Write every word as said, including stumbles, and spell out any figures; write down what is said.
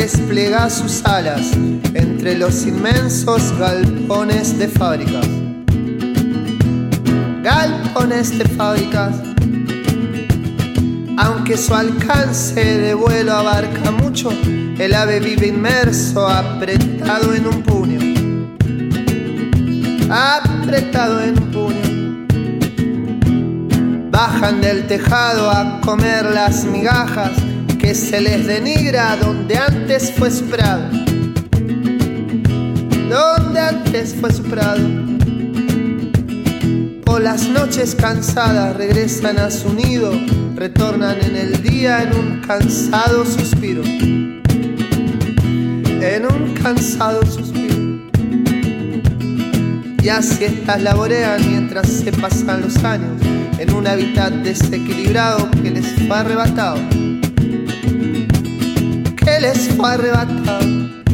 despliega sus alas entre los inmensos galpones de fábricas. Galpones de fábricas. Aunque su alcance de vuelo abarca mucho, el ave vive inmerso, apretado en un puño. Apretado en un puño. Bajan del tejado a comer las migajas que se les denigra donde antes fue su prado. Donde antes fue su prado. Por las noches cansadas regresan a su nido, retornan en el día en un cansado suspiro. En un cansado suspiro. Y así estas laborean mientras se pasan los años en un hábitat desequilibrado que les fue arrebatado. Que les fue arrebatado.